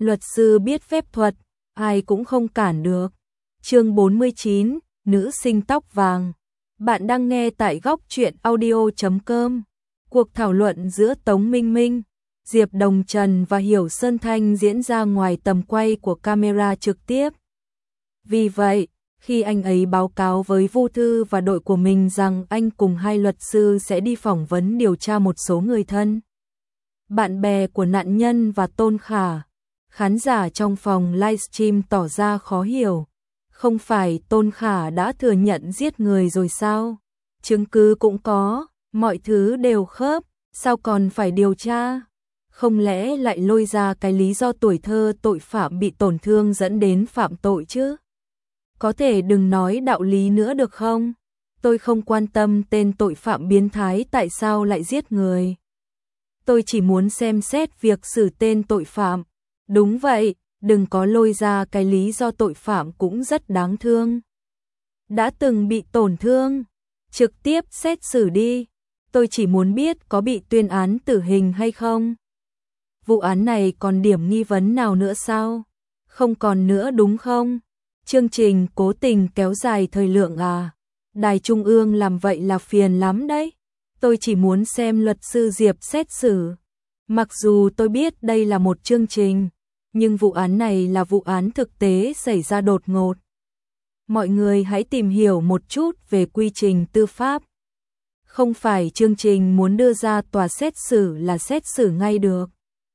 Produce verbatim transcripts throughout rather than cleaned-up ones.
Luật sư biết phép thuật, ai cũng không cản được. Chương bốn mươi chín, nữ sinh tóc vàng. Bạn đang nghe tại góc truyện audio chấm com. Cuộc thảo luận giữa Tống Minh Minh, Diệp Đồng Trần và Hiểu Sơn Thanh diễn ra ngoài tầm quay của camera trực tiếp. Vì vậy, khi anh ấy báo cáo với Vu Thư và đội của mình rằng anh cùng hai luật sư sẽ đi phỏng vấn điều tra một số người thân, bạn bè của nạn nhân và Tôn Khả, khán giả trong phòng livestream tỏ ra khó hiểu. Không phải Tôn Khả đã thừa nhận giết người rồi sao? Chứng cứ cũng có, mọi thứ đều khớp, sao còn phải điều tra? Không lẽ lại lôi ra cái lý do tuổi thơ tội phạm bị tổn thương dẫn đến phạm tội chứ? Có thể đừng nói đạo lý nữa được không? Tôi không quan tâm tên tội phạm biến thái tại sao lại giết người. Tôi chỉ muốn xem xét việc xử tên tội phạm. Đúng vậy, đừng có lôi ra cái lý do tội phạm cũng rất đáng thương. Đã từng bị tổn thương, trực tiếp xét xử đi. Tôi chỉ muốn biết có bị tuyên án tử hình hay không. Vụ án này còn điểm nghi vấn nào nữa sao? Không còn nữa đúng không? Chương trình cố tình kéo dài thời lượng à? Đài Trung ương làm vậy là phiền lắm đấy. Tôi chỉ muốn xem luật sư Diệp xét xử. Mặc dù tôi biết đây là một chương trình, nhưng vụ án này là vụ án thực tế xảy ra đột ngột. Mọi người hãy tìm hiểu một chút về quy trình tư pháp. Không phải chương trình muốn đưa ra tòa xét xử là xét xử ngay được.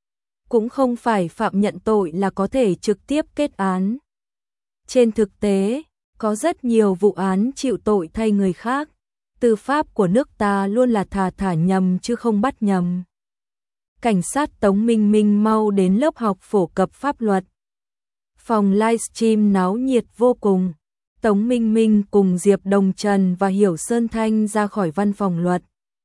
Cũng không phải phạm nhận tội là có thể trực tiếp kết án. Trên thực tế, có rất nhiều vụ án chịu tội thay người khác. Tư pháp của nước ta luôn là thà thả nhầm chứ không bắt nhầm. Cảnh sát Tống Minh Minh mau đến lớp học phổ cập pháp luật. Phòng livestream náo nhiệt vô cùng. Tống Minh Minh cùng Diệp Đồng Trần và Hiểu Sơn Thanh ra khỏi văn phòng luật.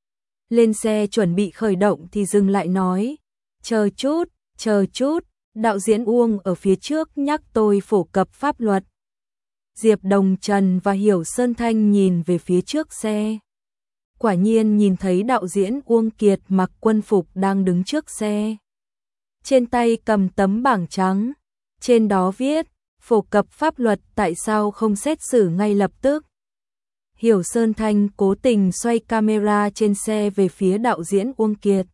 Lên xe chuẩn bị khởi động thì dừng lại nói. Chờ chút, chờ chút, đạo diễn Uông ở phía trước nhắc tôi phổ cập pháp luật. Diệp Đồng Trần và Hiểu Sơn Thanh nhìn về phía trước xe. Quả nhiên nhìn thấy đạo diễn Uông Kiệt mặc quân phục đang đứng trước xe. Trên tay cầm tấm bảng trắng, trên đó viết, phổ cập pháp luật tại sao không xét xử ngay lập tức. Hiểu Sơn Thanh cố tình xoay camera trên xe về phía đạo diễn Uông Kiệt.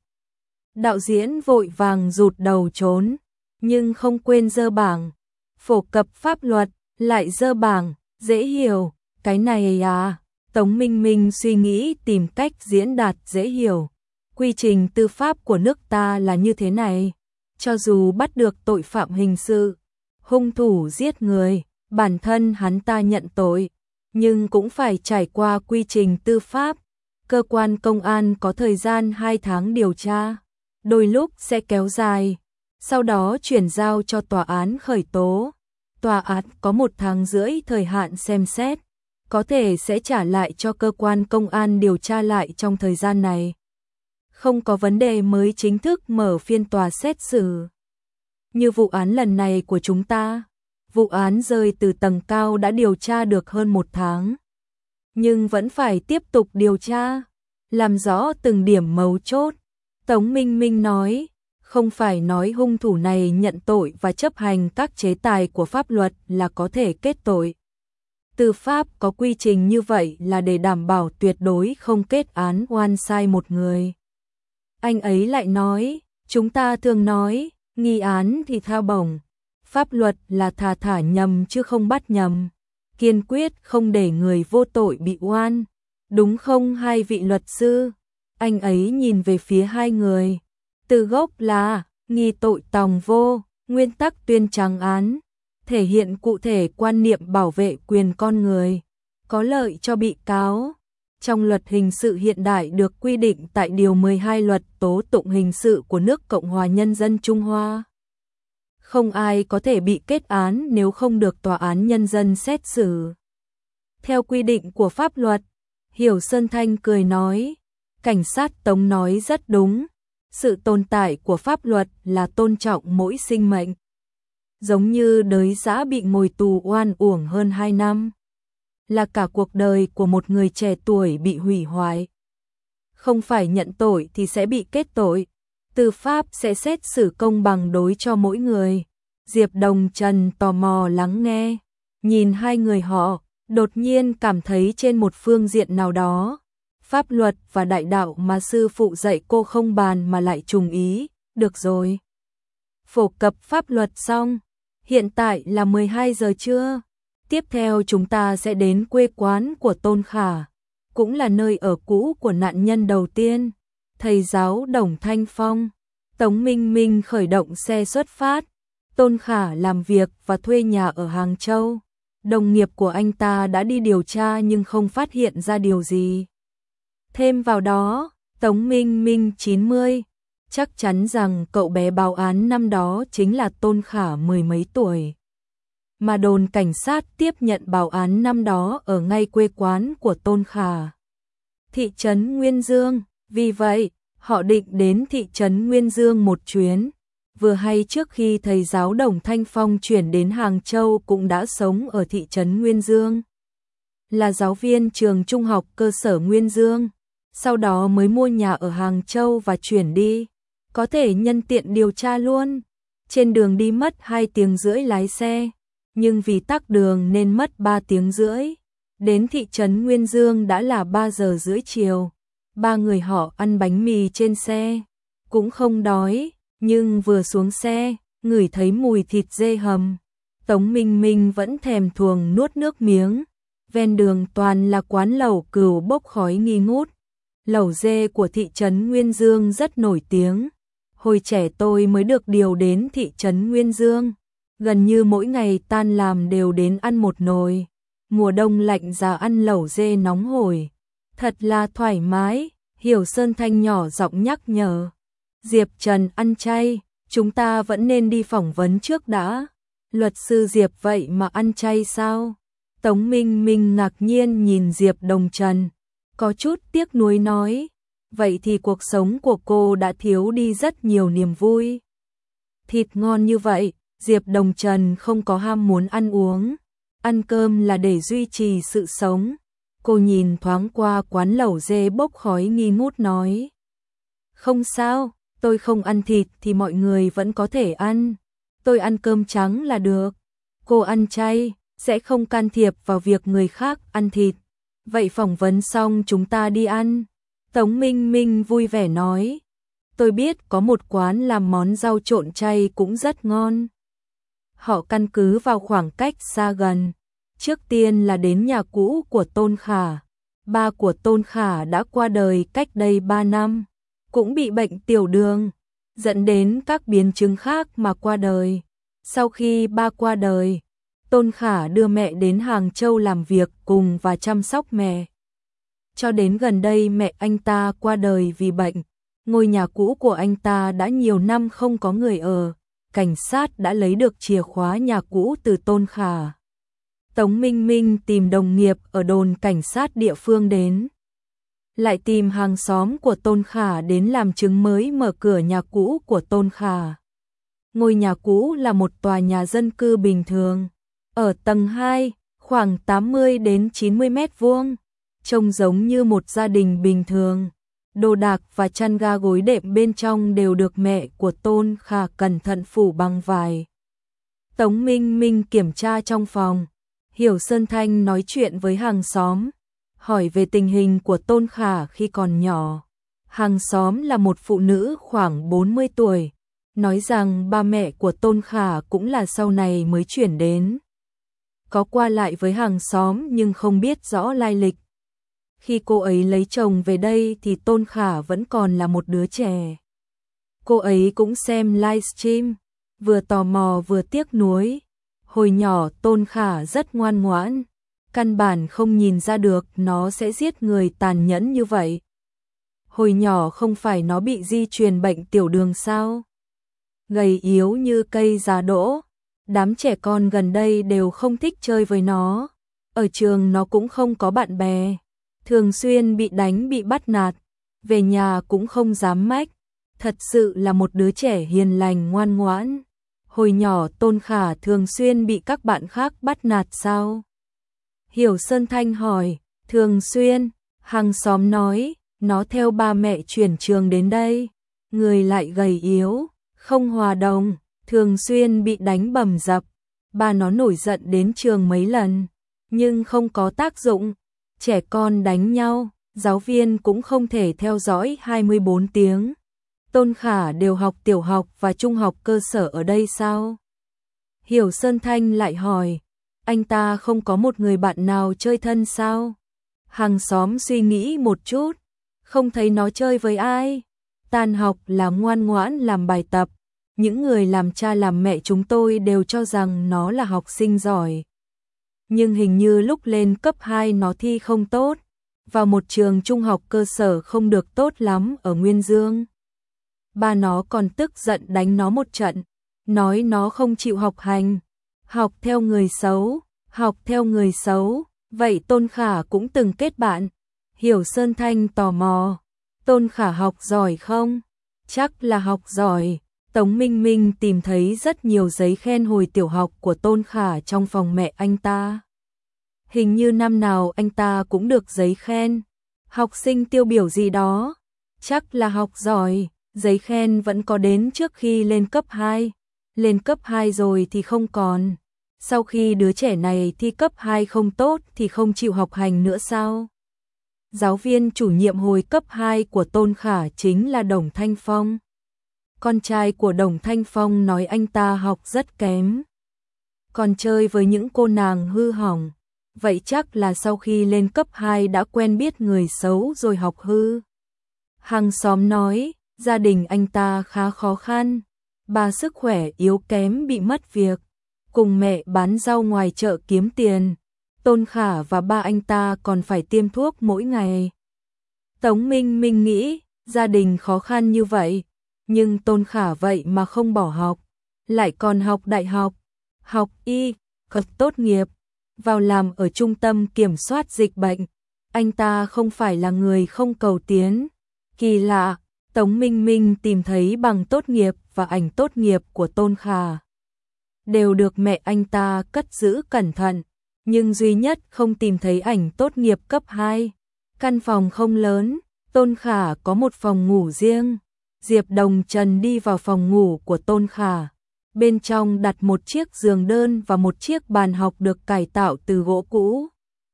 Đạo diễn vội vàng rụt đầu trốn, nhưng không quên giơ bảng. Phổ cập pháp luật, lại giơ bảng, dễ hiểu, cái này à. Tống Minh Minh suy nghĩ tìm cách diễn đạt dễ hiểu. Quy trình tư pháp của nước ta là như thế này. Cho dù bắt được tội phạm hình sự, hung thủ giết người, bản thân hắn ta nhận tội, nhưng cũng phải trải qua quy trình tư pháp. Cơ quan công an có thời gian hai tháng điều tra, đôi lúc sẽ kéo dài, sau đó chuyển giao cho tòa án khởi tố. Tòa án có một tháng rưỡi thời hạn xem xét, có thể sẽ trả lại cho cơ quan công an điều tra lại trong thời gian này. Không có vấn đề mới chính thức mở phiên tòa xét xử. Như vụ án lần này của chúng ta, vụ án rơi từ tầng cao đã điều tra được hơn một tháng. Nhưng vẫn phải tiếp tục điều tra, làm rõ từng điểm mấu chốt. Tống Minh Minh nói, không phải nói hung thủ này nhận tội và chấp hành các chế tài của pháp luật là có thể kết tội. Tư pháp có quy trình như vậy là để đảm bảo tuyệt đối không kết án oan sai một người. Anh ấy lại nói, chúng ta thường nói, nghi án thì thao bổng, pháp luật là thà thả nhầm chứ không bắt nhầm, kiên quyết không để người vô tội bị oan. Đúng không hai vị luật sư? Anh ấy nhìn về phía hai người. Từ gốc là, nghi tội tòng vô, nguyên tắc tuyên trắng án, thể hiện cụ thể quan niệm bảo vệ quyền con người, có lợi cho bị cáo. Trong luật hình sự hiện đại được quy định tại Điều mười hai Luật Tố tụng hình sự của nước Cộng hòa Nhân dân Trung Hoa. Không ai có thể bị kết án nếu không được tòa án nhân dân xét xử. Theo quy định của pháp luật, Hiểu Sơn Thanh cười nói, cảnh sát Tống nói rất đúng. Sự tồn tại của pháp luật là tôn trọng mỗi sinh mệnh. Giống như Đới Giã bị ngồi tù oan uổng hơn hai năm. Là cả cuộc đời của một người trẻ tuổi bị hủy hoại. Không phải nhận tội thì sẽ bị kết tội. Tư pháp sẽ xét xử công bằng đối cho mỗi người. Diệp Đồng Trần tò mò lắng nghe, nhìn hai người họ, đột nhiên cảm thấy trên một phương diện nào đó, pháp luật và đại đạo mà sư phụ dạy cô không bàn mà lại trùng ý, được rồi. Phổ cập pháp luật xong, hiện tại là mười hai giờ trưa, tiếp theo chúng ta sẽ đến quê quán của Tôn Khả, cũng là nơi ở cũ của nạn nhân đầu tiên, thầy giáo Đồng Thanh Phong. Tống Minh Minh khởi động xe xuất phát, Tôn Khả làm việc và thuê nhà ở Hàng Châu. Đồng nghiệp của anh ta đã đi điều tra nhưng không phát hiện ra điều gì. Thêm vào đó, Tống Minh Minh chín mươi, chắc chắn rằng cậu bé báo án năm đó chính là Tôn Khả mười mấy tuổi. Mà đồn cảnh sát tiếp nhận báo án năm đó ở ngay quê quán của Tôn Khả, thị trấn Nguyên Dương, vì vậy, họ định đến thị trấn Nguyên Dương một chuyến. Vừa hay trước khi thầy giáo Đồng Thanh Phong chuyển đến Hàng Châu cũng đã sống ở thị trấn Nguyên Dương. Là giáo viên trường trung học cơ sở Nguyên Dương, sau đó mới mua nhà ở Hàng Châu và chuyển đi. Có thể nhân tiện điều tra luôn. Trên đường đi mất hai tiếng rưỡi lái xe, nhưng vì tắc đường nên mất ba tiếng rưỡi. Đến thị trấn Nguyên Dương đã là ba giờ rưỡi chiều. Ba người họ ăn bánh mì trên xe, cũng không đói. Nhưng vừa xuống xe, ngửi thấy mùi thịt dê hầm. Tống Minh Minh vẫn thèm thuồng nuốt nước miếng. Ven đường toàn là quán lẩu cừu bốc khói nghi ngút. Lẩu dê của thị trấn Nguyên Dương rất nổi tiếng. Hồi trẻ tôi mới được điều đến thị trấn Nguyên Dương. Gần như mỗi ngày tan làm đều đến ăn một nồi. Mùa đông lạnh giá ăn lẩu dê nóng hổi. Thật là thoải mái, Hiểu Sơn Thanh nhỏ giọng nhắc nhở. Diệp Trần ăn chay, chúng ta vẫn nên đi phỏng vấn trước đã. Luật sư Diệp vậy mà ăn chay sao? Tống Minh Minh ngạc nhiên nhìn Diệp Đồng Trần, có chút tiếc nuối nói, vậy thì cuộc sống của cô đã thiếu đi rất nhiều niềm vui. Thịt ngon như vậy, Diệp Đồng Trần không có ham muốn ăn uống, ăn cơm là để duy trì sự sống. Cô nhìn thoáng qua quán lẩu dê bốc khói nghi ngút nói, không sao. Tôi không ăn thịt thì mọi người vẫn có thể ăn. Tôi ăn cơm trắng là được. Cô ăn chay, sẽ không can thiệp vào việc người khác ăn thịt. Vậy phỏng vấn xong chúng ta đi ăn. Tống Minh Minh vui vẻ nói. Tôi biết có một quán làm món rau trộn chay cũng rất ngon. Họ căn cứ vào khoảng cách xa gần. Trước tiên là đến nhà cũ của Tôn Khả. Ba của Tôn Khả đã qua đời cách đây ba năm. Cũng bị bệnh tiểu đường, dẫn đến các biến chứng khác mà qua đời. Sau khi ba qua đời, Tôn Khả đưa mẹ đến Hàng Châu làm việc cùng và chăm sóc mẹ. Cho đến gần đây mẹ anh ta qua đời vì bệnh, ngôi nhà cũ của anh ta đã nhiều năm không có người ở, cảnh sát đã lấy được chìa khóa nhà cũ từ Tôn Khả. Tống Minh Minh tìm đồng nghiệp ở đồn cảnh sát địa phương đến. Lại tìm hàng xóm của Tôn Khả đến làm chứng mới mở cửa nhà cũ của Tôn Khả. Ngôi nhà cũ là một tòa nhà dân cư bình thường, ở tầng hai, khoảng tám mươi đến chín mươi mét vuông, trông giống như một gia đình bình thường. Đồ đạc và chăn ga gối đệm bên trong đều được mẹ của Tôn Khả cẩn thận phủ bằng vải. Tống Minh Minh kiểm tra trong phòng, Hiểu Sơn Thanh nói chuyện với hàng xóm, hỏi về tình hình của Tôn Khả khi còn nhỏ. Hàng xóm là một phụ nữ khoảng bốn mươi tuổi, nói rằng ba mẹ của Tôn Khả cũng là sau này mới chuyển đến. Có qua lại với hàng xóm nhưng không biết rõ lai lịch. Khi cô ấy lấy chồng về đây thì Tôn Khả vẫn còn là một đứa trẻ. Cô ấy cũng xem livestream, vừa tò mò vừa tiếc nuối. Hồi nhỏ Tôn Khả rất ngoan ngoãn, căn bản không nhìn ra được nó sẽ giết người tàn nhẫn như vậy. Hồi nhỏ không phải nó bị di truyền bệnh tiểu đường sao? Gầy yếu như cây già đỗ, đám trẻ con gần đây đều không thích chơi với nó. Ở trường nó cũng không có bạn bè, thường xuyên bị đánh bị bắt nạt, về nhà cũng không dám mách. Thật sự là một đứa trẻ hiền lành ngoan ngoãn. Hồi nhỏ Tôn Khả thường xuyên bị các bạn khác bắt nạt sao? Hiểu Sơn Thanh hỏi, thường xuyên, hàng xóm nói, nó theo ba mẹ chuyển trường đến đây, người lại gầy yếu, không hòa đồng, thường xuyên bị đánh bầm dập. Ba nó nổi giận đến trường mấy lần, nhưng không có tác dụng. Trẻ con đánh nhau, giáo viên cũng không thể theo dõi hai mươi bốn tiếng. Tôn Khả đều học tiểu học và trung học cơ sở ở đây sao? Hiểu Sơn Thanh lại hỏi, anh ta không có một người bạn nào chơi thân sao? Hàng xóm suy nghĩ một chút, không thấy nó chơi với ai. Tan học là ngoan ngoãn làm bài tập. Những người làm cha làm mẹ chúng tôi đều cho rằng nó là học sinh giỏi. Nhưng hình như lúc lên cấp hai nó thi không tốt, vào một trường trung học cơ sở không được tốt lắm ở Nguyên Dương. Ba nó còn tức giận đánh nó một trận, nói nó không chịu học hành, học theo người xấu, học theo người xấu. Vậy Tôn Khả cũng từng kết bạn. Hiểu Sơn Thanh tò mò, Tôn Khả học giỏi không? Chắc là học giỏi. Tống Minh Minh tìm thấy rất nhiều giấy khen hồi tiểu học của Tôn Khả trong phòng mẹ anh ta. Hình như năm nào anh ta cũng được giấy khen. Học sinh tiêu biểu gì đó, chắc là học giỏi. Giấy khen vẫn có đến trước khi lên cấp hai. Lên cấp hai rồi thì không còn. Sau khi đứa trẻ này thi cấp hai không tốt thì không chịu học hành nữa sao? Giáo viên chủ nhiệm hồi cấp hai của Tôn Khả chính là Đồng Thanh Phong. Con trai của Đồng Thanh Phong nói anh ta học rất kém, còn chơi với những cô nàng hư hỏng. Vậy chắc là sau khi lên cấp hai đã quen biết người xấu rồi học hư. Hàng xóm nói, gia đình anh ta khá khó khăn. Bà sức khỏe yếu kém bị mất việc, cùng mẹ bán rau ngoài chợ kiếm tiền. Tôn Khả và ba anh ta còn phải tiêm thuốc mỗi ngày. Tống Minh Minh nghĩ, gia đình khó khăn như vậy, nhưng Tôn Khả vậy mà không bỏ học, lại còn học đại học, học y, cập tốt nghiệp, vào làm ở trung tâm kiểm soát dịch bệnh. Anh ta không phải là người không cầu tiến. Kỳ lạ, Tống Minh Minh tìm thấy bằng tốt nghiệp và ảnh tốt nghiệp của Tôn Khả. Đều được mẹ anh ta cất giữ cẩn thận, nhưng duy nhất không tìm thấy ảnh tốt nghiệp cấp hai. Căn phòng không lớn, Tôn Khả có một phòng ngủ riêng. Diệp Đồng Trần đi vào phòng ngủ của Tôn Khả. Bên trong đặt một chiếc giường đơn và một chiếc bàn học được cải tạo từ gỗ cũ.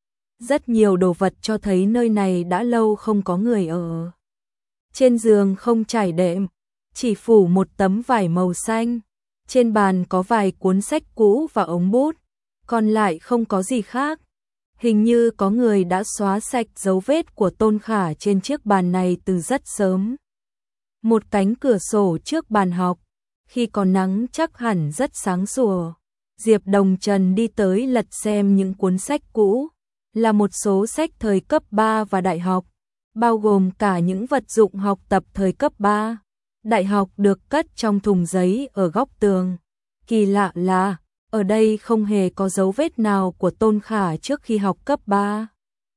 Rất nhiều đồ vật cho thấy nơi này đã lâu không có người ở. Trên giường không trải đệm, chỉ phủ một tấm vải màu xanh. Trên bàn có vài cuốn sách cũ và ống bút, còn lại không có gì khác. Hình như có người đã xóa sạch dấu vết của Tôn Khả trên chiếc bàn này từ rất sớm. Một cánh cửa sổ trước bàn học, khi có nắng chắc hẳn rất sáng sủa. Diệp Đồng Trần đi tới lật xem những cuốn sách cũ, là một số sách thời cấp ba và đại học, bao gồm cả những vật dụng học tập thời cấp ba. Đại học được cất trong thùng giấy ở góc tường. Kỳ lạ là, ở đây không hề có dấu vết nào của Tôn Khả trước khi học cấp ba.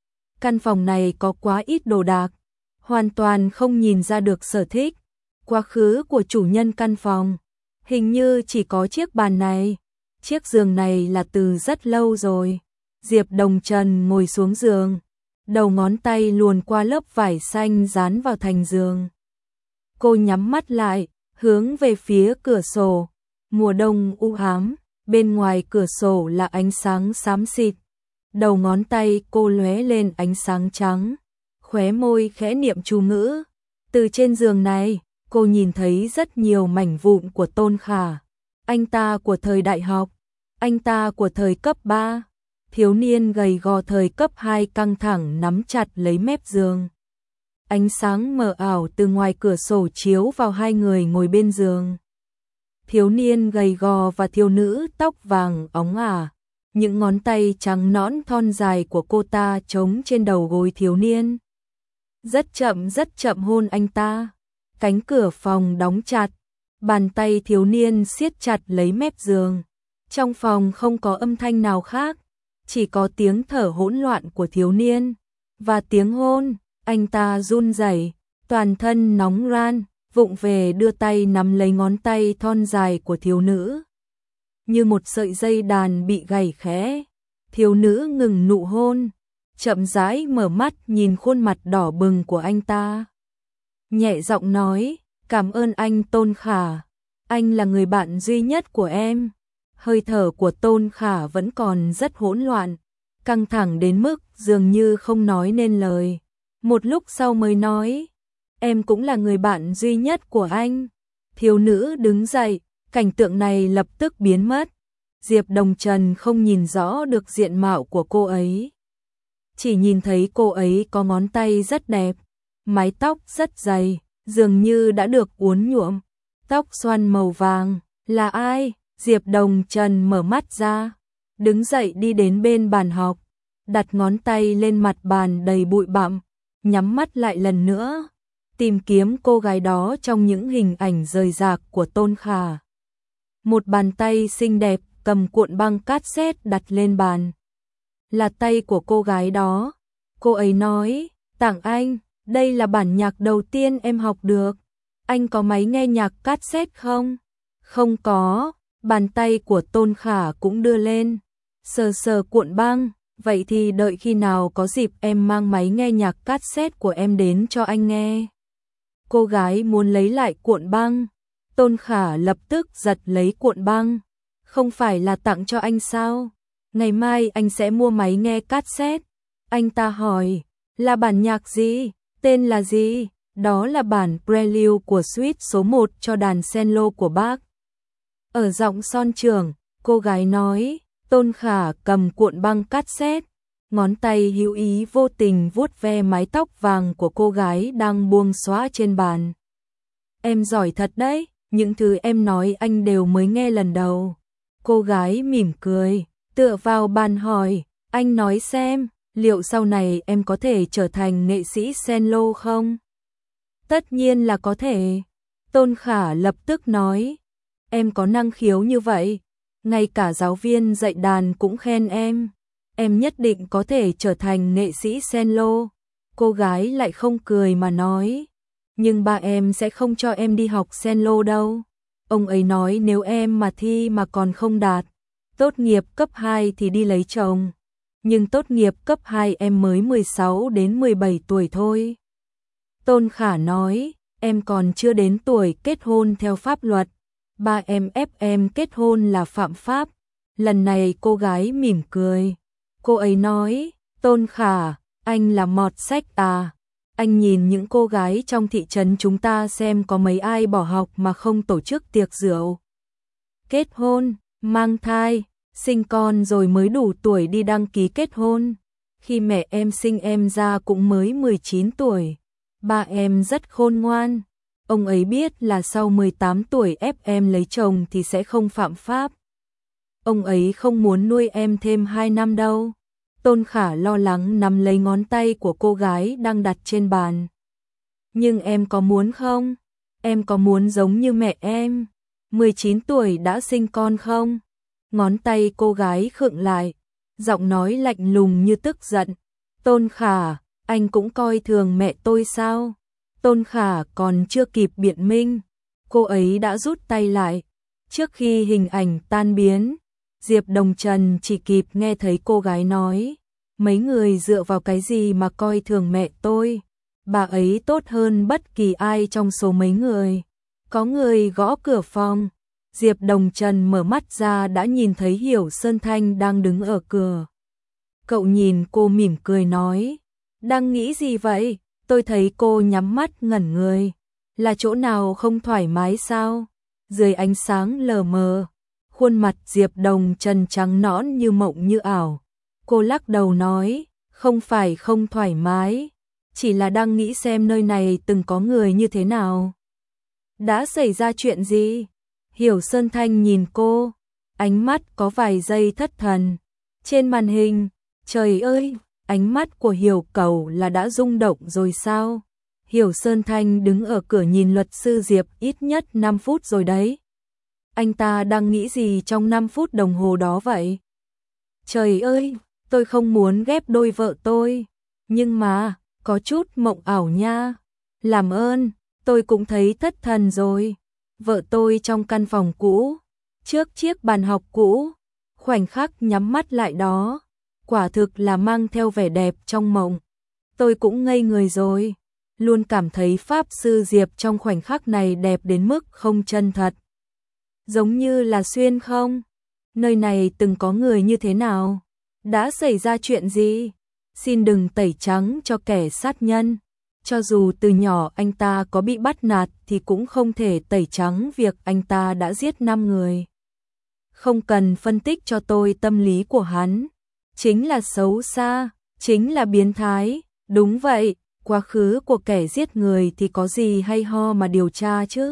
Căn phòng này có quá ít đồ đạc, hoàn toàn không nhìn ra được sở thích, quá khứ của chủ nhân căn phòng. Hình như chỉ có chiếc bàn này, chiếc giường này là từ rất lâu rồi. Diệp Đồng Trần ngồi xuống giường, đầu ngón tay luồn qua lớp vải xanh dán vào thành giường. Cô nhắm mắt lại, hướng về phía cửa sổ. Mùa đông u ám, bên ngoài cửa sổ là ánh sáng xám xịt. Đầu ngón tay cô lóe lên ánh sáng trắng, khóe môi khẽ niệm chú ngữ. Từ trên giường này, cô nhìn thấy rất nhiều mảnh vụn của Tôn Khả. Anh ta của thời đại học, anh ta của thời cấp ba. Thiếu niên gầy gò thời cấp hai căng thẳng nắm chặt lấy mép giường. Ánh sáng mờ ảo từ ngoài cửa sổ chiếu vào hai người ngồi bên giường. Thiếu niên gầy gò và thiếu nữ tóc vàng óng ả. Những ngón tay trắng nõn thon dài của cô ta trống trên đầu gối thiếu niên. Rất chậm rất chậm hôn anh ta. Cánh cửa phòng đóng chặt. Bàn tay thiếu niên siết chặt lấy mép giường. Trong phòng không có âm thanh nào khác, chỉ có tiếng thở hỗn loạn của thiếu niên và tiếng hôn. Anh ta run rẩy, toàn thân nóng ran, vụng về đưa tay nắm lấy ngón tay thon dài của thiếu nữ. Như một sợi dây đàn bị gảy khẽ, thiếu nữ ngừng nụ hôn, chậm rãi mở mắt nhìn khuôn mặt đỏ bừng của anh ta. Nhẹ giọng nói, cảm ơn anh Tôn Khả. anh là người bạn duy nhất của em. Hơi thở của Tôn Khả vẫn còn rất hỗn loạn, căng thẳng đến mức dường như không nói nên lời. Một lúc sau mới nói, em cũng là người bạn duy nhất của anh. Thiếu nữ đứng dậy, cảnh tượng này lập tức biến mất. Diệp Đồng Trần không nhìn rõ được diện mạo của cô ấy. Chỉ nhìn thấy cô ấy có ngón tay rất đẹp, mái tóc rất dày, dường như đã được uốn nhuộm. Tóc xoăn màu vàng, là ai? Diệp Đồng Trần mở mắt ra, đứng dậy đi đến bên bàn học, đặt ngón tay lên mặt bàn đầy bụi bặm, nhắm mắt lại lần nữa, tìm kiếm cô gái đó trong những hình ảnh rời rạc của Tôn Khả. Một bàn tay xinh đẹp cầm cuộn băng cassette đặt lên bàn. Là tay của cô gái đó. Cô ấy nói, tặng anh, đây là bản nhạc đầu tiên em học được. Anh có máy nghe nhạc cassette không? Không có. Bàn tay của Tôn Khả cũng đưa lên, sờ sờ cuộn băng. Vậy thì đợi khi nào có dịp em mang máy nghe nhạc cassette của em đến cho anh nghe. Cô gái muốn lấy lại cuộn băng. Tôn Khả lập tức giật lấy cuộn băng. Không phải là tặng cho anh sao? Ngày mai anh sẽ mua máy nghe cassette. Anh ta hỏi, là bản nhạc gì? Tên là gì? Đó là bản Prelude của Suite số một cho đàn cello của bác. Ở giọng son trường, cô gái nói. Tôn Khả cầm cuộn băng cassette, ngón tay hữu ý vô tình vuốt ve mái tóc vàng của cô gái đang buông xõa trên bàn. Em giỏi thật đấy, những thứ em nói anh đều mới nghe lần đầu. Cô gái mỉm cười, tựa vào bàn hỏi, anh nói xem, liệu sau này em có thể trở thành nghệ sĩ cello không? Tất nhiên là có thể. Tôn Khả lập tức nói, em có năng khiếu như vậy. Ngay cả giáo viên dạy đàn cũng khen em. Em nhất định có thể trở thành nghệ sĩ cello. Cô gái lại không cười mà nói. Nhưng ba em sẽ không cho em đi học cello đâu. Ông ấy nói nếu em mà thi mà còn không đạt, tốt nghiệp cấp hai thì đi lấy chồng. Nhưng tốt nghiệp cấp hai em mới mười sáu đến mười bảy tuổi thôi. Tôn Khả nói, em còn chưa đến tuổi kết hôn theo pháp luật. Ba em ép em kết hôn là phạm pháp. Lần này cô gái mỉm cười. Cô ấy nói, Tôn Khả, anh là mọt sách à? Anh nhìn những cô gái trong thị trấn chúng ta xem có mấy ai bỏ học mà không tổ chức tiệc rượu. Kết hôn, mang thai, sinh con rồi mới đủ tuổi đi đăng ký kết hôn. Khi mẹ em sinh em ra cũng mới mười chín tuổi. Ba em rất khôn ngoan. Ông ấy biết là sau mười tám tuổi ép em lấy chồng thì sẽ không phạm pháp. Ông ấy không muốn nuôi em thêm hai năm đâu. Tôn Khả lo lắng nắm lấy ngón tay của cô gái đang đặt trên bàn. Nhưng em có muốn không? Em có muốn giống như mẹ em, mười chín tuổi đã sinh con không? Ngón tay cô gái khựng lại, giọng nói lạnh lùng như tức giận. Tôn Khả, anh cũng coi thường mẹ tôi sao? Tôn Khả còn chưa kịp biện minh, cô ấy đã rút tay lại. Trước khi hình ảnh tan biến, Diệp Đồng Trần chỉ kịp nghe thấy cô gái nói, mấy người dựa vào cái gì mà coi thường mẹ tôi, bà ấy tốt hơn bất kỳ ai trong số mấy người. Có người gõ cửa phòng, Diệp Đồng Trần mở mắt ra đã nhìn thấy Hiểu Sơn Thanh đang đứng ở cửa. Cậu nhìn cô mỉm cười nói, đang nghĩ gì vậy? Tôi thấy cô nhắm mắt ngẩn người, là chỗ nào không thoải mái sao? Dưới ánh sáng lờ mờ, khuôn mặt Diệp Đồng Trần trắng nõn như mộng như ảo. Cô lắc đầu nói, không phải không thoải mái, chỉ là đang nghĩ xem nơi này từng có người như thế nào. Đã xảy ra chuyện gì? Hiểu Sơn Thanh nhìn cô, ánh mắt có vài giây thất thần. Trên màn hình, trời ơi, ánh mắt của Hiểu Cẩu là đã rung động rồi sao? Hiểu Sơn Thanh đứng ở cửa nhìn luật sư Diệp ít nhất năm phút rồi đấy. Anh ta đang nghĩ gì trong năm phút đồng hồ đó vậy? Trời ơi, tôi không muốn ghép đôi vợ tôi, nhưng mà, có chút mộng ảo nha. Làm ơn, tôi cũng thấy thất thần rồi. Vợ tôi trong căn phòng cũ, trước chiếc bàn học cũ, khoảnh khắc nhắm mắt lại đó, quả thực là mang theo vẻ đẹp trong mộng. Tôi cũng ngây người rồi, luôn cảm thấy Pháp Sư Diệp trong khoảnh khắc này đẹp đến mức không chân thật. Giống như là xuyên không? Nơi này từng có người như thế nào? Đã xảy ra chuyện gì? Xin đừng tẩy trắng cho kẻ sát nhân. Cho dù từ nhỏ anh ta có bị bắt nạt thì cũng không thể tẩy trắng việc anh ta đã giết năm người. Không cần phân tích cho tôi tâm lý của hắn. Chính là xấu xa, chính là biến thái. Đúng vậy, quá khứ của kẻ giết người thì có gì hay ho mà điều tra chứ?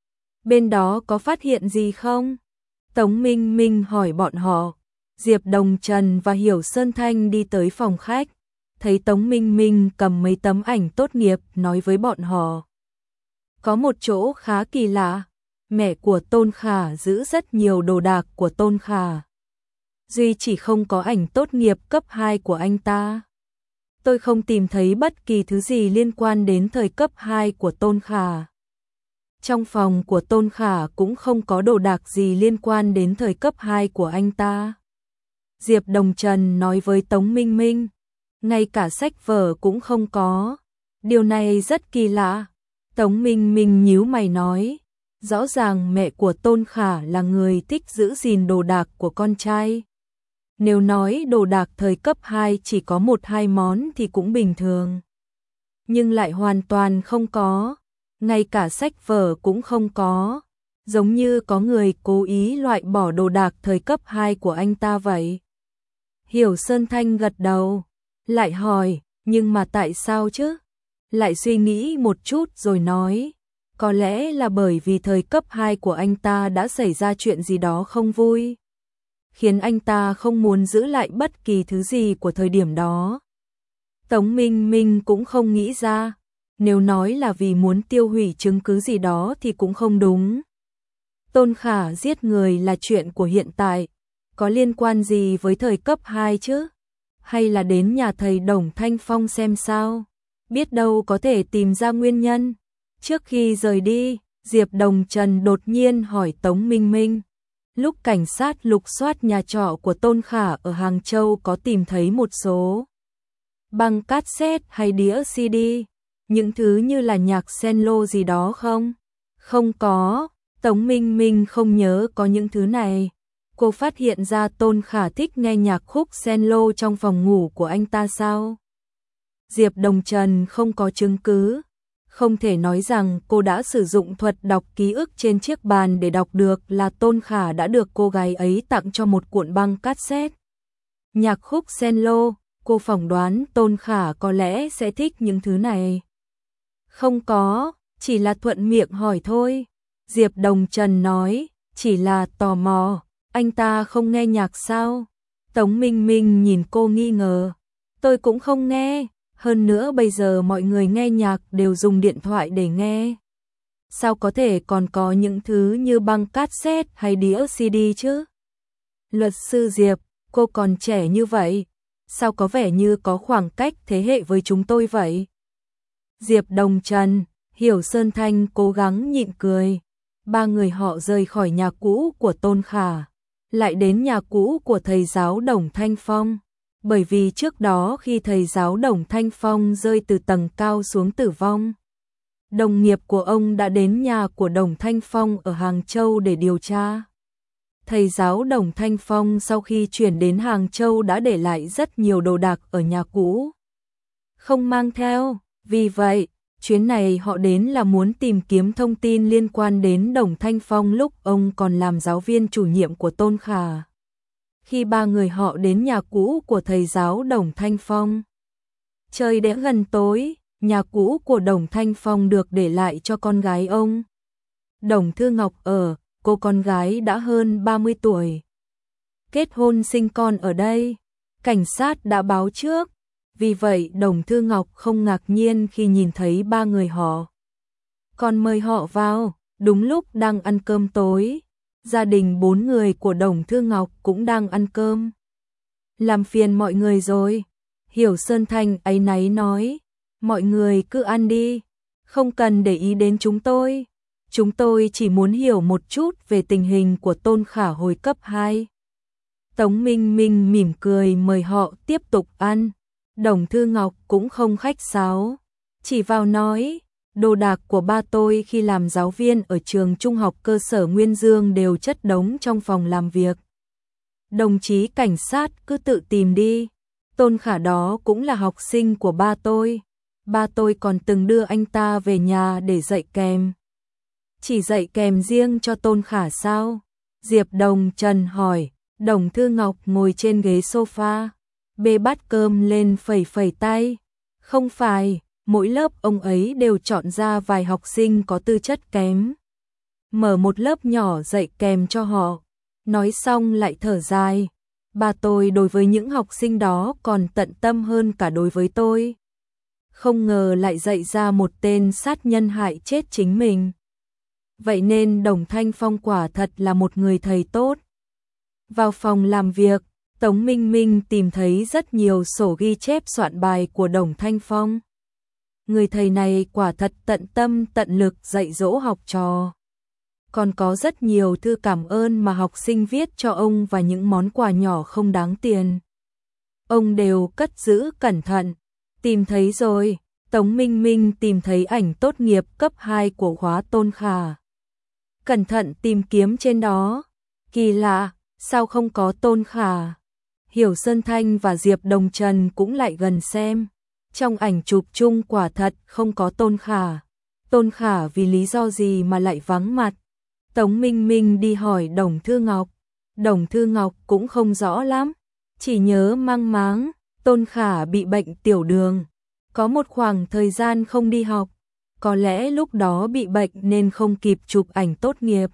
Bên đó có phát hiện gì không? Tống Minh Minh hỏi bọn họ. Diệp Đồng Trần và Hiểu Sơn Thanh đi tới phòng khách, thấy Tống Minh Minh cầm mấy tấm ảnh tốt nghiệp nói với bọn họ. Có một chỗ khá kỳ lạ, mẹ của Tôn Khả giữ rất nhiều đồ đạc của Tôn Khả. Duy chỉ không có ảnh tốt nghiệp cấp hai của anh ta. Tôi không tìm thấy bất kỳ thứ gì liên quan đến thời cấp hai của Tôn Khả. Trong phòng của Tôn Khả cũng không có đồ đạc gì liên quan đến thời cấp hai của anh ta. Diệp Đồng Trần nói với Tống Minh Minh, ngay cả sách vở cũng không có. Điều này rất kỳ lạ. Tống Minh Minh nhíu mày nói, rõ ràng mẹ của Tôn Khả là người thích giữ gìn đồ đạc của con trai. Nếu nói đồ đạc thời cấp hai chỉ có một hai món thì cũng bình thường. Nhưng lại hoàn toàn không có. Ngay cả sách vở cũng không có. Giống như có người cố ý loại bỏ đồ đạc thời cấp hai của anh ta vậy. Hiểu Sơn Thanh gật đầu, lại hỏi, nhưng mà tại sao chứ? Lại suy nghĩ một chút rồi nói, có lẽ là bởi vì thời cấp hai của anh ta đã xảy ra chuyện gì đó không vui, khiến anh ta không muốn giữ lại bất kỳ thứ gì của thời điểm đó. Tống Minh Minh cũng không nghĩ ra, nếu nói là vì muốn tiêu hủy chứng cứ gì đó thì cũng không đúng. Tôn Khả giết người là chuyện của hiện tại, có liên quan gì với thời cấp hai chứ? Hay là đến nhà thầy Đồng Thanh Phong xem sao? Biết đâu có thể tìm ra nguyên nhân. Trước khi rời đi, Diệp Đồng Trần đột nhiên hỏi Tống Minh Minh. Lúc cảnh sát lục soát nhà trọ của Tôn Khả ở Hàng Châu có tìm thấy một số băng cassette hay đĩa xê đê, những thứ như là nhạc cello gì đó không? Không có, Tống Minh Minh không nhớ có những thứ này. Cô phát hiện ra Tôn Khả thích nghe nhạc khúc cello trong phòng ngủ của anh ta sao? Diệp Đồng Trần không có chứng cứ, không thể nói rằng cô đã sử dụng thuật đọc ký ức trên chiếc bàn để đọc được là Tôn Khả đã được cô gái ấy tặng cho một cuộn băng cassette. Nhạc khúc cello, cô phỏng đoán Tôn Khả có lẽ sẽ thích những thứ này. Không có, chỉ là thuận miệng hỏi thôi. Diệp Đồng Trần nói, chỉ là tò mò, anh ta không nghe nhạc sao? Tống Minh Minh nhìn cô nghi ngờ. Tôi cũng không nghe, hơn nữa bây giờ mọi người nghe nhạc đều dùng điện thoại để nghe. Sao có thể còn có những thứ như băng cassette hay đĩa xê đê chứ? Luật sư Diệp, cô còn trẻ như vậy, sao có vẻ như có khoảng cách thế hệ với chúng tôi vậy? Diệp Đồng Trần, Hiểu Sơn Thanh cố gắng nhịn cười. Ba người họ rời khỏi nhà cũ của Tôn Khả, lại đến nhà cũ của thầy giáo Đồng Thanh Phong. Bởi vì trước đó khi thầy giáo Đồng Thanh Phong rơi từ tầng cao xuống tử vong, đồng nghiệp của ông đã đến nhà của Đồng Thanh Phong ở Hàng Châu để điều tra. Thầy giáo Đồng Thanh Phong sau khi chuyển đến Hàng Châu đã để lại rất nhiều đồ đạc ở nhà cũ, không mang theo. Vì vậy, chuyến này họ đến là muốn tìm kiếm thông tin liên quan đến Đồng Thanh Phong lúc ông còn làm giáo viên chủ nhiệm của Tôn Khả. Khi ba người họ đến nhà cũ của thầy giáo Đồng Thanh Phong, trời đã gần tối, nhà cũ của Đồng Thanh Phong được để lại cho con gái ông. Đồng Thư Ngọc ở, cô con gái đã hơn ba mươi tuổi. Kết hôn sinh con ở đây, cảnh sát đã báo trước. Vì vậy Đồng Thư Ngọc không ngạc nhiên khi nhìn thấy ba người họ. Còn mời họ vào, đúng lúc đang ăn cơm tối. Gia đình bốn người của Đồng Thư Ngọc cũng đang ăn cơm. Làm phiền mọi người rồi. Hiểu Sơn Thanh áy náy nói. Mọi người cứ ăn đi, không cần để ý đến chúng tôi. Chúng tôi chỉ muốn hiểu một chút về tình hình của Tôn Khả hồi cấp hai. Tống Minh Minh mỉm cười mời họ tiếp tục ăn. Đồng Thư Ngọc cũng không khách sáo, chỉ vào nói, Đồ đạc của ba tôi khi làm giáo viên ở trường trung học cơ sở Nguyên Dương đều chất đống trong phòng làm việc. Đồng chí cảnh sát cứ tự tìm đi. Tôn Khả đó cũng là học sinh của ba tôi. Ba tôi còn từng đưa anh ta về nhà để dạy kèm. Chỉ dạy kèm riêng cho Tôn Khả sao? Diệp Đồng Trần hỏi. Đồng Thư Ngọc ngồi trên ghế sofa, bê bát cơm lên phẩy phẩy tay. Không phải, mỗi lớp ông ấy đều chọn ra vài học sinh có tư chất kém. Mở một lớp nhỏ dạy kèm cho họ. Nói xong lại thở dài. Ba tôi đối với những học sinh đó còn tận tâm hơn cả đối với tôi. Không ngờ lại dạy ra một tên sát nhân hại chết chính mình. Vậy nên Đồng Thanh Phong quả thật là một người thầy tốt. Vào phòng làm việc, Tống Minh Minh tìm thấy rất nhiều sổ ghi chép soạn bài của Đồng Thanh Phong. Người thầy này quả thật tận tâm tận lực dạy dỗ học trò. Còn có rất nhiều thư cảm ơn mà học sinh viết cho ông và những món quà nhỏ không đáng tiền. Ông đều cất giữ cẩn thận. Tìm thấy rồi, Tống Minh Minh tìm thấy ảnh tốt nghiệp cấp hai của khóa Tôn Khả. Cẩn thận tìm kiếm trên đó. Kỳ lạ, sao không có Tôn Khả? Hiểu Sơn Thanh và Diệp Đồng Trần cũng lại gần xem. Trong ảnh chụp chung quả thật không có Tôn Khả. Tôn Khả vì lý do gì mà lại vắng mặt? Tống Minh Minh đi hỏi Đồng Thư Ngọc. Đồng Thư Ngọc cũng không rõ lắm. Chỉ nhớ mang máng, Tôn Khả bị bệnh tiểu đường. Có một khoảng thời gian không đi học. Có lẽ lúc đó bị bệnh nên không kịp chụp ảnh tốt nghiệp.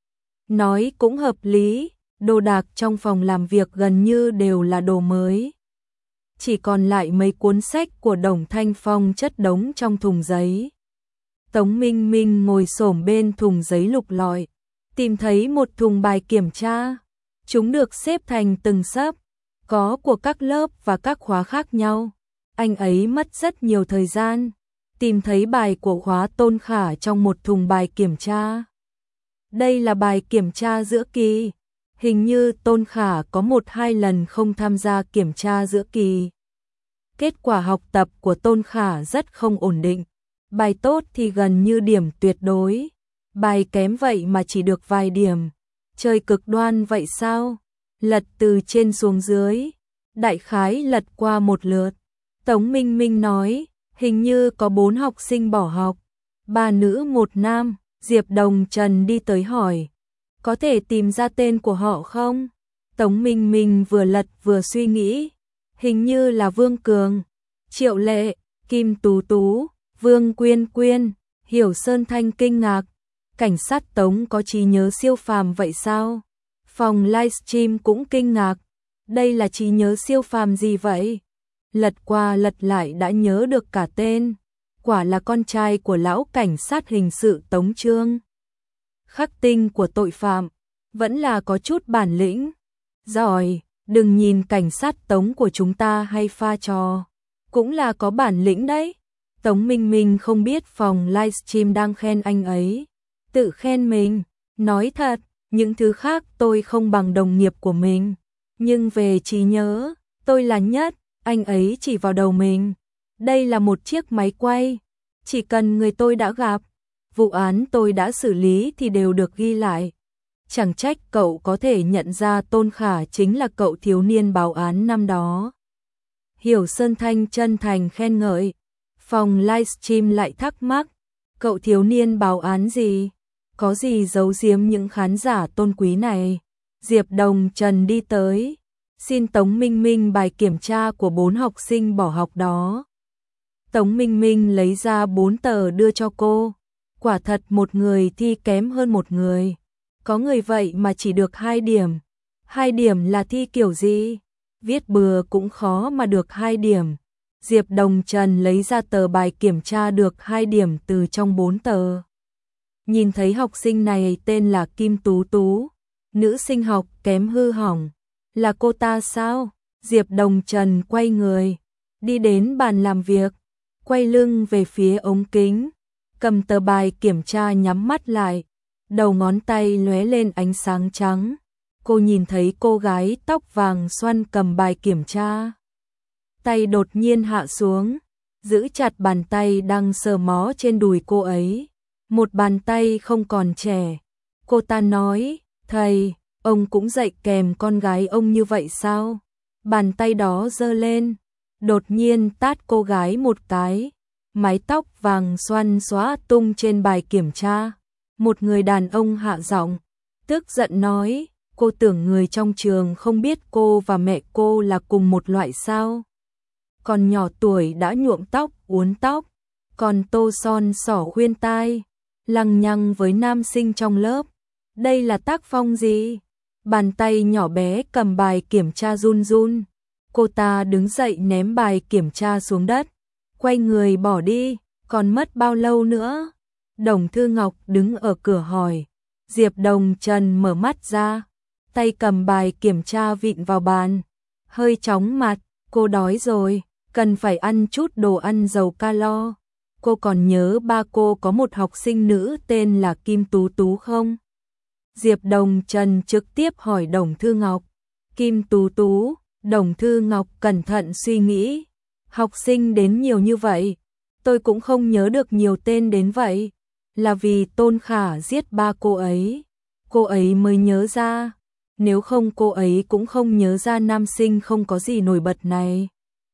Nói cũng hợp lý, đồ đạc trong phòng làm việc gần như đều là đồ mới. Chỉ còn lại mấy cuốn sách của Đồng Thanh Phong chất đống trong thùng giấy. Tống Minh Minh ngồi xổm bên thùng giấy lục lọi, tìm thấy một thùng bài kiểm tra. Chúng được xếp thành từng xấp, có của các lớp và các khóa khác nhau. Anh ấy mất rất nhiều thời gian, tìm thấy bài của khóa Tôn Khả trong một thùng bài kiểm tra. Đây là bài kiểm tra giữa kỳ. Hình như Tôn Khả có một hai lần không tham gia kiểm tra giữa kỳ. Kết quả học tập của Tôn Khả rất không ổn định. Bài tốt thì gần như điểm tuyệt đối. Bài kém vậy mà chỉ được vài điểm. Chơi cực đoan vậy sao? Lật từ trên xuống dưới. Đại khái lật qua một lượt. Tống Minh Minh nói, hình như có bốn học sinh bỏ học. Ba nữ một nam. Diệp Đồng Trần đi tới hỏi. Có thể tìm ra tên của họ không? Tống Minh Minh vừa lật vừa suy nghĩ. Hình như là Vương Cường, Triệu Lệ, Kim Tú Tú, Vương Quyên Quyên. Hiểu Sơn Thanh kinh ngạc. Cảnh sát Tống có trí nhớ siêu phàm vậy sao? Phòng livestream cũng kinh ngạc. Đây là trí nhớ siêu phàm gì vậy? Lật qua lật lại đã nhớ được cả tên. Quả là con trai của lão cảnh sát hình sự Tống Trương. Khắc tinh của tội phạm, vẫn là có chút bản lĩnh. Giỏi, đừng nhìn cảnh sát Tống của chúng ta hay pha trò. Cũng là có bản lĩnh đấy. Tống Minh Minh không biết phòng livestream đang khen anh ấy. Tự khen mình, nói thật, những thứ khác tôi không bằng đồng nghiệp của mình. Nhưng về trí nhớ, tôi là nhất, anh ấy chỉ vào đầu mình. Đây là một chiếc máy quay. Chỉ cần người tôi đã gặp, vụ án tôi đã xử lý thì đều được ghi lại. Chẳng trách cậu có thể nhận ra Tôn Khả chính là cậu thiếu niên báo án năm đó. Hiểu Sơn Thanh chân thành khen ngợi. Phòng livestream lại thắc mắc. Cậu thiếu niên báo án gì? Có gì giấu giếm những khán giả tôn quý này? Diệp Đồng Trần đi tới. Xin Tống Minh Minh bài kiểm tra của bốn học sinh bỏ học đó. Tống Minh Minh lấy ra bốn tờ đưa cho cô. Quả thật một người thi kém hơn một người. Có người vậy mà chỉ được hai điểm. Hai điểm là thi kiểu gì? Viết bừa cũng khó mà được hai điểm. Diệp Đồng Trần lấy ra tờ bài kiểm tra được hai điểm từ trong bốn tờ. Nhìn thấy học sinh này tên là Kim Tú Tú. Nữ sinh học kém hư hỏng. Là cô ta sao? Diệp Đồng Trần quay người. Đi đến bàn làm việc. Quay lưng về phía ống kính. Cầm tờ bài kiểm tra nhắm mắt lại. Đầu ngón tay lóe lên ánh sáng trắng. Cô nhìn thấy cô gái tóc vàng xoăn cầm bài kiểm tra. Tay đột nhiên hạ xuống. giữ chặt bàn tay đang sờ mó trên đùi cô ấy. Một bàn tay không còn trẻ. Cô ta nói, thầy, ông cũng dạy kèm con gái ông như vậy sao? Bàn tay đó giơ lên, đột nhiên tát cô gái một cái. Mái tóc vàng xoăn xóa tung trên bài kiểm tra. Một người đàn ông hạ giọng, tức giận nói, cô tưởng người trong trường không biết cô và mẹ cô là cùng một loại sao? Còn nhỏ tuổi đã nhuộm tóc, uốn tóc, còn tô son sỏ khuyên tai, lằng nhằng với nam sinh trong lớp. Đây là tác phong gì? Bàn tay nhỏ bé cầm bài kiểm tra run run. Cô ta đứng dậy ném bài kiểm tra xuống đất, quay người bỏ đi. Còn mất bao lâu nữa? Đồng Thư Ngọc đứng ở cửa hỏi. Diệp Đồng Trần mở mắt ra, tay cầm bài kiểm tra vịn vào bàn, hơi chóng mặt. Cô đói rồi, cần phải ăn chút đồ ăn giàu calo. Cô còn nhớ ba cô có một học sinh nữ tên là Kim Tú Tú không? Diệp Đồng Trần trực tiếp hỏi Đồng Thư Ngọc. Kim Tú Tú, Đồng Thư Ngọc cẩn thận suy nghĩ. Học sinh đến nhiều như vậy, tôi cũng không nhớ được nhiều tên đến vậy. Là vì Tôn Khả giết ba cô ấy, cô ấy mới nhớ ra. Nếu không cô ấy cũng không nhớ ra nam sinh không có gì nổi bật này.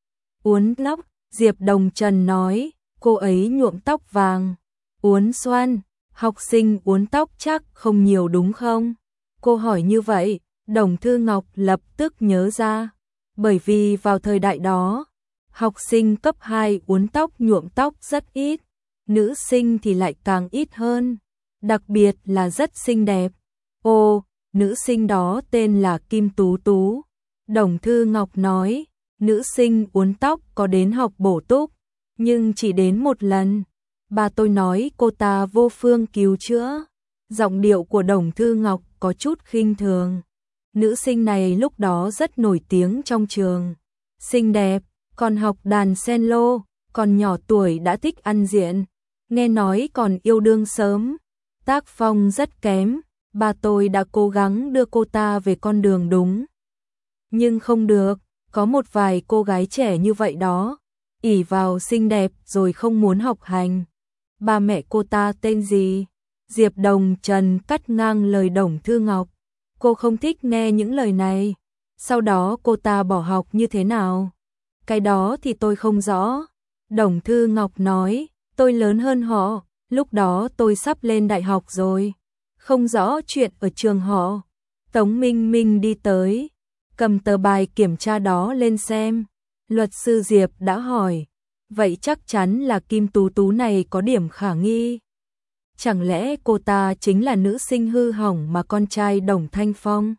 Uốn tóc, Diệp Đồng Trần nói, cô ấy nhuộm tóc vàng, uốn xoăn, học sinh uốn tóc chắc không nhiều đúng không? Cô hỏi như vậy, Đồng Thư Ngọc lập tức nhớ ra. Bởi vì vào thời đại đó, học sinh cấp hai uốn tóc nhuộm tóc rất ít, nữ sinh thì lại càng ít hơn, đặc biệt là rất xinh đẹp. Ô, nữ sinh đó tên là Kim Tú Tú. Đồng Thư Ngọc nói, nữ sinh uốn tóc có đến học bổ túc, nhưng chỉ đến một lần. Bà tôi nói cô ta vô phương cứu chữa. Giọng điệu của Đồng Thư Ngọc có chút khinh thường. Nữ sinh này lúc đó rất nổi tiếng trong trường, xinh đẹp, còn học đàn cello, còn nhỏ tuổi đã thích ăn diện, nghe nói còn yêu đương sớm, tác phong rất kém. Bà tôi đã cố gắng đưa cô ta về con đường đúng, nhưng không được. Có một vài cô gái trẻ như vậy đó, ỷ vào xinh đẹp rồi không muốn học hành. Ba mẹ cô ta tên gì? Diệp Đồng Trần cắt ngang lời Đồng Thư Ngọc. Cô không thích nghe những lời này. Sau đó cô ta bỏ học như thế nào? Cái đó thì tôi không rõ. Đồng Thư Ngọc nói, tôi lớn hơn họ, lúc đó tôi sắp lên đại học rồi. Không rõ chuyện ở trường họ. Tống Minh Minh đi tới, cầm tờ bài kiểm tra đó lên xem. Luật sư Diệp đã hỏi, vậy chắc chắn là Kim Tú Tú này có điểm khả nghi. Chẳng lẽ cô ta chính là nữ sinh hư hỏng mà con trai Đồng Thanh Phong,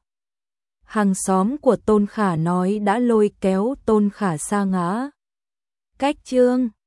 hàng xóm của Tôn Khả nói đã lôi kéo Tôn Khả sa ngã? Cách chương